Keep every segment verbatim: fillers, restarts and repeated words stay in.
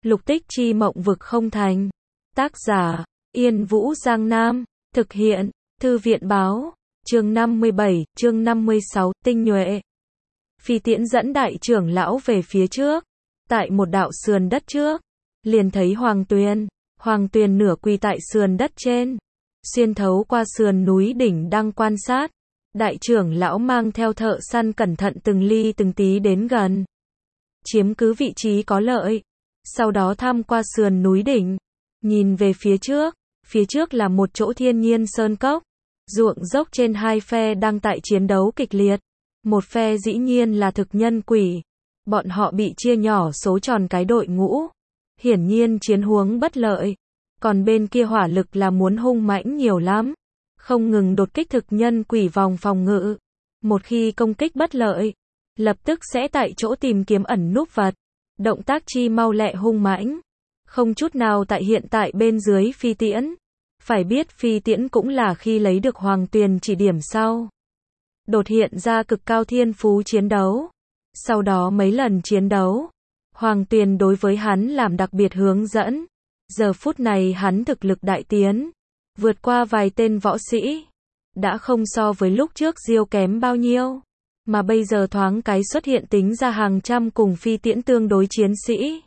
Lục tích chi mộng vực không thành. Tác giả, Yên Vũ Giang Nam. Thực hiện, Thư viện Báo. Chương năm mươi bảy, chương năm mươi sáu, tinh nhuệ. Phi Tiễn dẫn đại trưởng lão về phía trước. Tại một đạo sườn đất trước, liền thấy Hoàng Tuyền. Hoàng Tuyền nửa quỳ tại sườn đất trên. Xuyên thấu qua sườn núi đỉnh đang quan sát. Đại trưởng lão mang theo thợ săn cẩn thận từng ly từng tí đến gần. Chiếm cứ vị trí có lợi. Sau đó thăm qua sườn núi đỉnh. Nhìn về phía trước. Phía trước là một chỗ thiên nhiên sơn cốc. Ruộng dốc trên hai phe đang tại chiến đấu kịch liệt. Một phe dĩ nhiên là thực nhân quỷ. Bọn họ bị chia nhỏ số tròn cái đội ngũ. Hiển nhiên chiến huống bất lợi. Còn bên kia hỏa lực là muốn hung mãnh nhiều lắm. Không ngừng đột kích thực nhân quỷ vòng phòng ngự. Một khi công kích bất lợi, lập tức sẽ tại chỗ tìm kiếm ẩn núp vật. Động tác chi mau lẹ hung mãnh. Không chút nào tại hiện tại bên dưới Phi Tiễn. Phải biết Phi Tiễn cũng là khi lấy được Hoàng Tuyền chỉ điểm sau. Đột hiện ra cực cao thiên phú chiến đấu. Sau đó mấy lần chiến đấu, Hoàng Tuyền đối với hắn làm đặc biệt hướng dẫn. Giờ phút này hắn thực lực đại tiến. Vượt qua vài tên võ sĩ. Đã không so với lúc trước Diêu kém bao nhiêu. Mà bây giờ thoáng cái xuất hiện tính ra hàng trăm cùng Phi Tiễn tương đối chiến sĩ.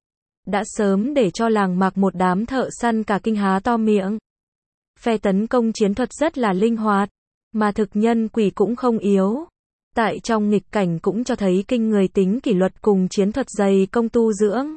Đã sớm để cho làng Mạc một đám thợ săn cả kinh há to miệng. Phe tấn công chiến thuật rất là linh hoạt. Mà thực nhân quỷ cũng không yếu. Tại trong nghịch cảnh cũng cho thấy kinh người tính kỷ luật cùng chiến thuật dày công tu dưỡng.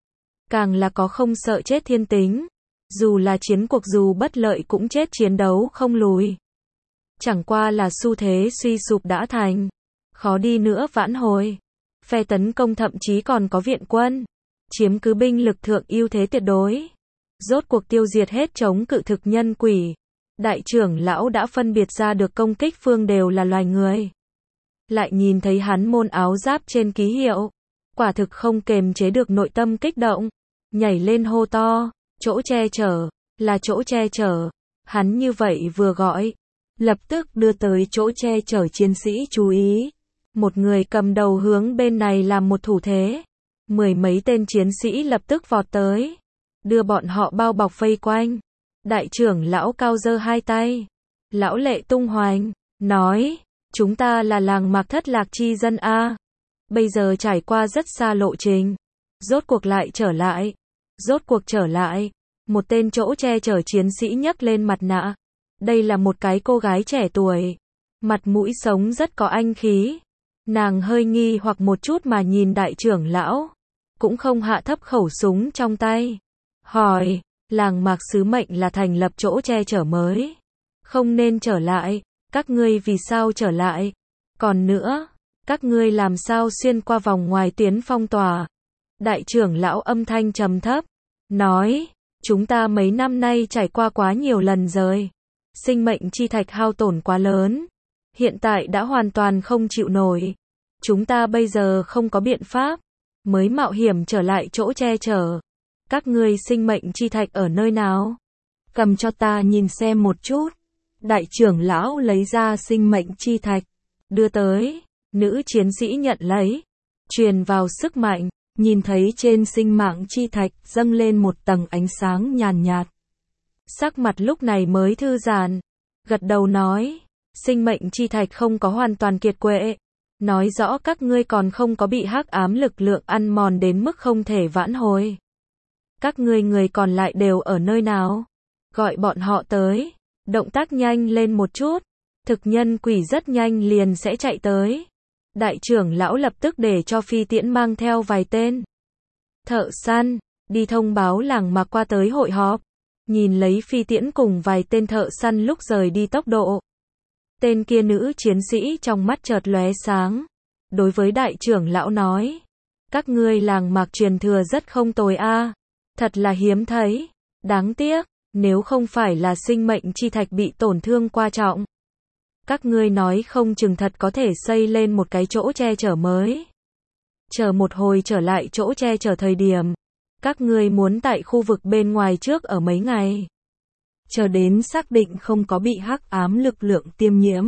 Càng là có không sợ chết thiên tính. Dù là chiến cuộc dù bất lợi cũng chết chiến đấu không lùi. Chẳng qua là xu thế suy sụp đã thành. Khó đi nữa vãn hồi. Phe tấn công thậm chí còn có viện quân. Chiếm cứ binh lực thượng ưu thế tuyệt đối. Rốt cuộc tiêu diệt hết chống cự thực nhân quỷ. Đại trưởng lão đã phân biệt ra được công kích phương đều là loài người. Lại nhìn thấy hắn môn áo giáp trên ký hiệu. Quả thực không kềm chế được nội tâm kích động. Nhảy lên hô to. Chỗ che chở, là chỗ che chở. Hắn như vậy vừa gọi. Lập tức đưa tới chỗ che chở chiến sĩ chú ý. Một người cầm đầu hướng bên này làm một thủ thế. Mười mấy tên chiến sĩ lập tức vọt tới. Đưa bọn họ bao bọc vây quanh. Đại trưởng lão cao giơ hai tay. Lão lệ tung hoành. Nói. Chúng ta là làng Mạc thất lạc chi dân A. Bây giờ trải qua rất xa lộ trình. Rốt cuộc lại trở lại. Rốt cuộc trở lại. Một tên chỗ che chở chiến sĩ nhấc lên mặt nạ. Đây là một cái cô gái trẻ tuổi. Mặt mũi sống rất có anh khí. Nàng hơi nghi hoặc một chút mà nhìn đại trưởng lão. Cũng không hạ thấp khẩu súng trong tay. Hỏi, làng Mạc sứ mệnh là thành lập chỗ che chở mới. Không nên trở lại. Các ngươi vì sao trở lại? Còn nữa, các ngươi làm sao xuyên qua vòng ngoài tuyến phong tỏa? Đại trưởng lão âm thanh trầm thấp. Nói, chúng ta mấy năm nay trải qua quá nhiều lần rồi. Sinh mệnh chi thạch hao tổn quá lớn. Hiện tại đã hoàn toàn không chịu nổi. Chúng ta bây giờ không có biện pháp. Mới mạo hiểm trở lại chỗ che chở. Các ngươi sinh mệnh chi thạch ở nơi nào? Cầm cho ta nhìn xem một chút. Đại trưởng lão lấy ra sinh mệnh chi thạch. Đưa tới. Nữ chiến sĩ nhận lấy. Truyền vào sức mạnh. Nhìn thấy trên sinh mạng chi thạch dâng lên một tầng ánh sáng nhàn nhạt. Sắc mặt lúc này mới thư giãn. Gật đầu nói. Sinh mệnh chi thạch không có hoàn toàn kiệt quệ. Nói rõ các ngươi còn không có bị hắc ám lực lượng ăn mòn đến mức không thể vãn hồi. Các ngươi người còn lại đều ở nơi nào? Gọi bọn họ tới. Động tác nhanh lên một chút. Thực nhân quỷ rất nhanh liền sẽ chạy tới. Đại trưởng lão lập tức để cho Phi Tiễn mang theo vài tên thợ săn, đi thông báo làng Mạc qua tới hội họp. Nhìn lấy Phi Tiễn cùng vài tên thợ săn lúc rời đi tốc độ. Tên kia nữ chiến sĩ trong mắt chợt lóe sáng. Đối với đại trưởng lão nói. Các ngươi làng Mạc truyền thừa rất không tồi a. Thật là hiếm thấy. Đáng tiếc, nếu không phải là sinh mệnh chi thạch bị tổn thương qua trọng. Các ngươi nói không chừng thật có thể xây lên một cái chỗ che chở mới. Chờ một hồi trở lại chỗ che chở thời điểm. Các ngươi muốn tại khu vực bên ngoài trước ở mấy ngày. Chờ đến xác định không có bị hắc ám lực lượng tiêm nhiễm.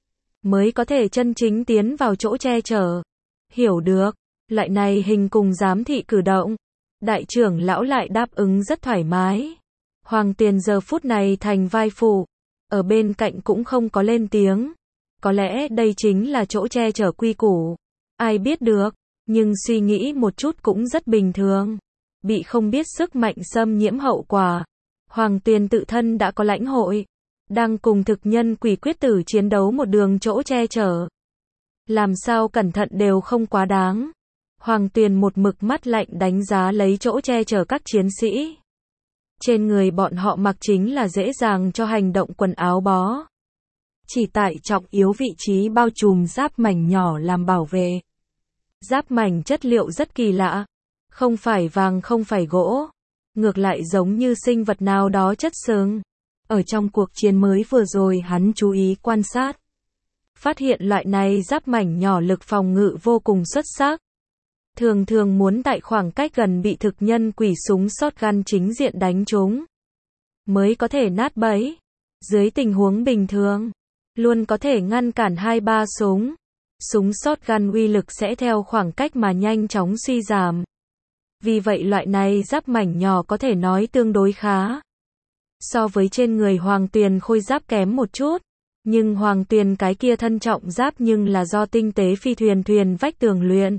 Mới có thể chân chính tiến vào chỗ che chở. Hiểu được, loại này hình cùng giám thị cử động. Đại trưởng lão lại đáp ứng rất thoải mái. Hoàng Tuyền giờ phút này thành vai phụ, ở bên cạnh cũng không có lên tiếng. Có lẽ đây chính là chỗ che chở quy củ. Ai biết được, nhưng suy nghĩ một chút cũng rất bình thường. Bị không biết sức mạnh xâm nhiễm hậu quả. Hoàng Tuyền tự thân đã có lãnh hội. Đang cùng thực nhân quỷ quyết tử chiến đấu một đường chỗ che chở. Làm sao cẩn thận đều không quá đáng. Hoàng Tuyền một mực mắt lạnh đánh giá lấy chỗ che chở các chiến sĩ. Trên người bọn họ mặc chính là dễ dàng cho hành động quần áo bó. Chỉ tại trọng yếu vị trí bao trùm giáp mảnh nhỏ làm bảo vệ. Giáp mảnh chất liệu rất kỳ lạ. Không phải vàng không phải gỗ. Ngược lại giống như sinh vật nào đó chất xương. Ở trong cuộc chiến mới vừa rồi hắn chú ý quan sát. Phát hiện loại này giáp mảnh nhỏ lực phòng ngự vô cùng xuất sắc. Thường thường muốn tại khoảng cách gần bị thực nhân quỷ súng shotgun chính diện đánh trúng. Mới có thể nát bẫy. Dưới tình huống bình thường. Luôn có thể ngăn cản hai ba súng. Súng shotgun uy lực sẽ theo khoảng cách mà nhanh chóng suy giảm. Vì vậy loại này giáp mảnh nhỏ có thể nói tương đối khá. So với trên người Hoàng Tuyền khôi giáp kém một chút. Nhưng Hoàng Tuyền cái kia thân trọng giáp nhưng là do tinh tế phi thuyền thuyền vách tường luyện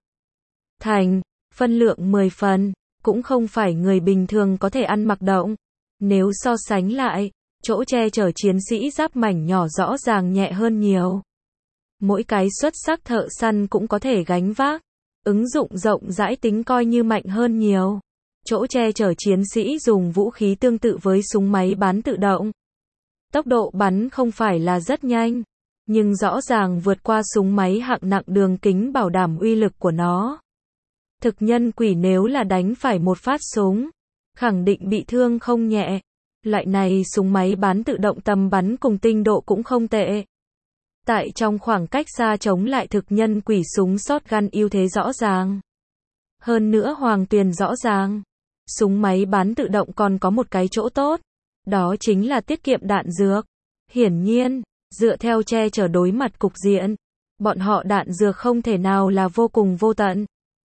thành, phân lượng mười phần, cũng không phải người bình thường có thể ăn mặc động. Nếu so sánh lại, chỗ che chở chiến sĩ giáp mảnh nhỏ rõ ràng nhẹ hơn nhiều. Mỗi cái xuất sắc thợ săn cũng có thể gánh vác. Ứng dụng rộng rãi tính coi như mạnh hơn nhiều. Chỗ che chở chiến sĩ dùng vũ khí tương tự với súng máy bắn tự động. Tốc độ bắn không phải là rất nhanh, nhưng rõ ràng vượt qua súng máy hạng nặng đường kính bảo đảm uy lực của nó. Thực nhân quỷ nếu là đánh phải một phát súng, khẳng định bị thương không nhẹ. Loại này súng máy bắn tự động tầm bắn cùng tinh độ cũng không tệ. Tại trong khoảng cách xa chống lại thực nhân quỷ súng shotgun ưu thế rõ ràng. Hơn nữa Hoàng Tuyền rõ ràng, súng máy bắn tự động còn có một cái chỗ tốt. Đó chính là tiết kiệm đạn dược. Hiển nhiên, dựa theo che chở đối mặt cục diện, bọn họ đạn dược không thể nào là vô cùng vô tận.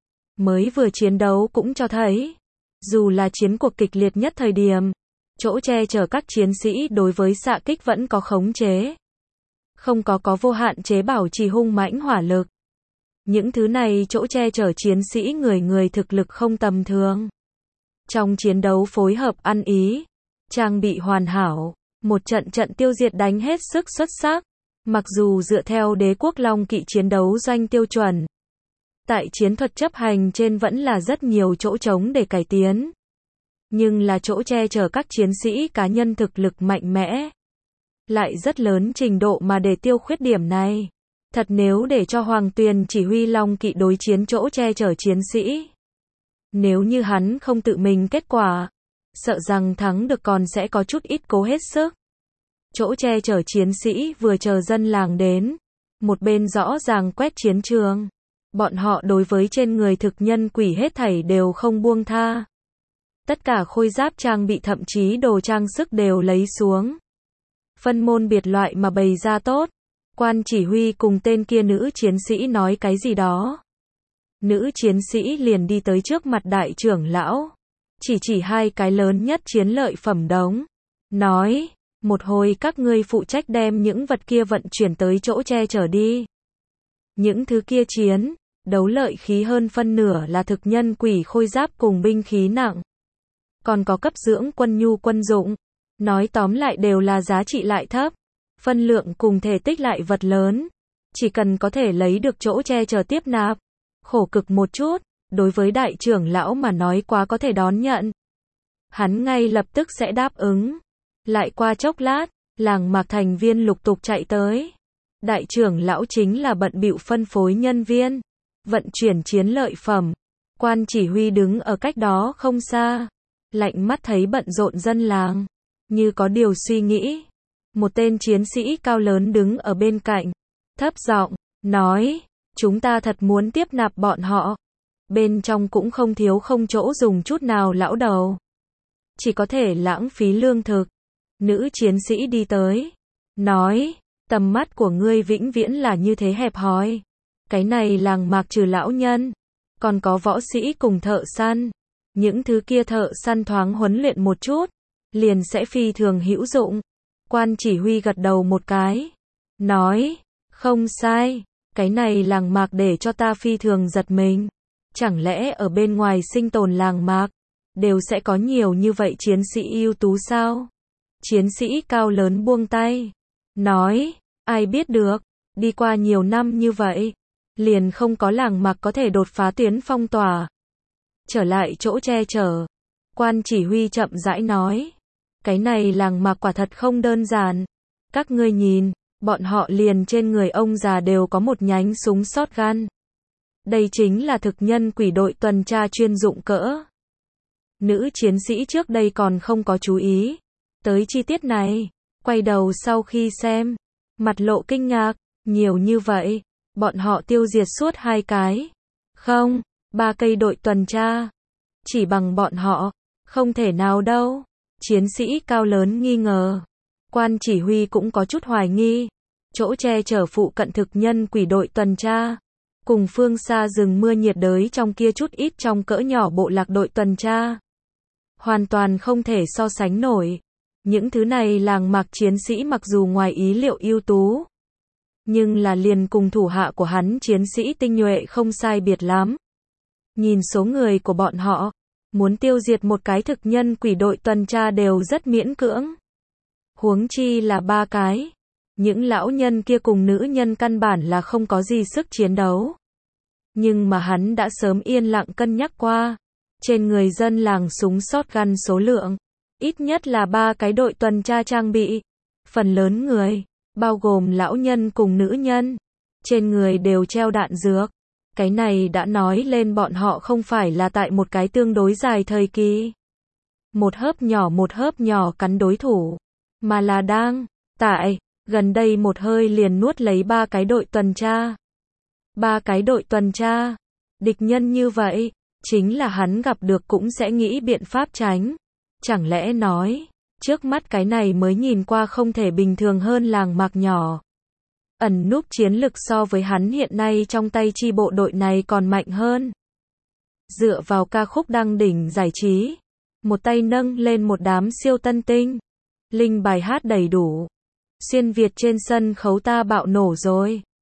Mới vừa chiến đấu cũng cho thấy, dù là chiến cuộc kịch liệt nhất thời điểm, chỗ che chở các chiến sĩ đối với xạ kích vẫn có khống chế. Không có có vô hạn chế bảo trì hung mãnh hỏa lực. Những thứ này chỗ che chở chiến sĩ người người thực lực không tầm thường. Trong chiến đấu phối hợp ăn ý, trang bị hoàn hảo, một trận trận tiêu diệt đánh hết sức xuất sắc. Mặc dù dựa theo đế quốc Long Kỵ chiến đấu doanh tiêu chuẩn, tại chiến thuật chấp hành trên vẫn là rất nhiều chỗ trống để cải tiến. Nhưng là chỗ che chở các chiến sĩ cá nhân thực lực mạnh mẽ. Lại rất lớn trình độ mà để tiêu khuyết điểm này. Thật nếu để cho Hoàng Tuyền chỉ huy Long Kỵ đối chiến chỗ che chở chiến sĩ. Nếu như hắn không tự mình kết quả, sợ rằng thắng được còn sẽ có chút ít cố hết sức. Chỗ che chở chiến sĩ vừa chờ dân làng đến. Một bên rõ ràng quét chiến trường. Bọn họ đối với trên người thực nhân quỷ hết thảy đều không buông tha. Tất cả khôi giáp trang bị thậm chí đồ trang sức đều lấy xuống. Phân môn biệt loại mà bày ra tốt. Quan chỉ huy cùng tên kia nữ chiến sĩ nói cái gì đó. Nữ chiến sĩ liền đi tới trước mặt đại trưởng lão. Chỉ chỉ hai cái lớn nhất chiến lợi phẩm đống. Nói, một hồi các ngươi phụ trách đem những vật kia vận chuyển tới chỗ che chở đi. Những thứ kia chiến, đấu lợi khí hơn phân nửa là thực nhân quỷ khôi giáp cùng binh khí nặng. Còn có cấp dưỡng quân nhu quân dụng. Nói tóm lại đều là giá trị lại thấp. Phân lượng cùng thể tích lại vật lớn. Chỉ cần có thể lấy được chỗ che chở tiếp nạp. Khổ cực một chút, đối với đại trưởng lão mà nói quá có thể đón nhận. Hắn ngay lập tức sẽ đáp ứng. Lại qua chốc lát, làng mạc thành viên lục tục chạy tới. Đại trưởng lão chính là bận bịu phân phối nhân viên, vận chuyển chiến lợi phẩm. Quan chỉ huy đứng ở cách đó không xa, lạnh mắt thấy bận rộn dân làng, như có điều suy nghĩ. Một tên chiến sĩ cao lớn đứng ở bên cạnh, thấp giọng nói, chúng ta thật muốn tiếp nạp bọn họ. Bên trong cũng không thiếu không chỗ dùng chút nào lão đầu. Chỉ có thể lãng phí lương thực. Nữ chiến sĩ đi tới, nói, tầm mắt của ngươi vĩnh viễn là như thế hẹp hòi. Cái này làng mạc trừ lão nhân, còn có võ sĩ cùng thợ săn. Những thứ kia thợ săn thoáng huấn luyện một chút, liền sẽ phi thường hữu dụng. Quan chỉ huy gật đầu một cái, nói, không sai, cái này làng mạc để cho ta phi thường giật mình. Chẳng lẽ ở bên ngoài sinh tồn làng mạc, đều sẽ có nhiều như vậy chiến sĩ ưu tú sao? Chiến sĩ cao lớn buông tay, nói, ai biết được, đi qua nhiều năm như vậy, liền không có làng mạc có thể đột phá tuyến phong tỏa. Trở lại chỗ che chở, quan chỉ huy chậm rãi nói, cái này làng mạc quả thật không đơn giản. Các ngươi nhìn, bọn họ liền trên người ông già đều có một nhánh súng shotgun. Đây chính là thực nhân quỷ đội tuần tra chuyên dụng cỡ. Nữ chiến sĩ trước đây còn không có chú ý tới chi tiết này, quay đầu sau khi xem, mặt lộ kinh ngạc, nhiều như vậy, bọn họ tiêu diệt suốt hai cái, không, ba cây đội tuần tra, chỉ bằng bọn họ, không thể nào đâu. Chiến sĩ cao lớn nghi ngờ, quan chỉ huy cũng có chút hoài nghi, chỗ che chở phụ cận thực nhân quỷ đội tuần tra, cùng phương xa rừng mưa nhiệt đới trong kia chút ít trong cỡ nhỏ bộ lạc đội tuần tra, hoàn toàn không thể so sánh nổi. Những thứ này làng mạc chiến sĩ mặc dù ngoài ý liệu ưu tú, nhưng là liền cùng thủ hạ của hắn chiến sĩ tinh nhuệ không sai biệt lắm. Nhìn số người của bọn họ, muốn tiêu diệt một cái thực nhân quỷ đội tuần tra đều rất miễn cưỡng. Huống chi là ba cái. Những lão nhân kia cùng nữ nhân căn bản là không có gì sức chiến đấu. Nhưng mà hắn đã sớm yên lặng cân nhắc qua. Trên người dân làng súng shotgun số lượng, ít nhất là ba cái đội tuần tra trang bị. Phần lớn người, bao gồm lão nhân cùng nữ nhân, trên người đều treo đạn dược. Cái này đã nói lên bọn họ không phải là tại một cái tương đối dài thời kỳ. Một hớp nhỏ một hớp nhỏ cắn đối thủ, mà là đang, tại, gần đây một hơi liền nuốt lấy ba cái đội tuần tra. Ba cái đội tuần tra, địch nhân như vậy, chính là hắn gặp được cũng sẽ nghĩ biện pháp tránh. Chẳng lẽ nói, trước mắt cái này mới nhìn qua không thể bình thường hơn làng mạc nhỏ. Ẩn núp chiến lực so với hắn hiện nay trong tay chi bộ đội này còn mạnh hơn. Dựa vào ca khúc đăng đỉnh giải trí, một tay nâng lên một đám siêu tân tinh, linh bài hát đầy đủ. Xuyên Việt trên sân khấu ta bạo nổ rồi.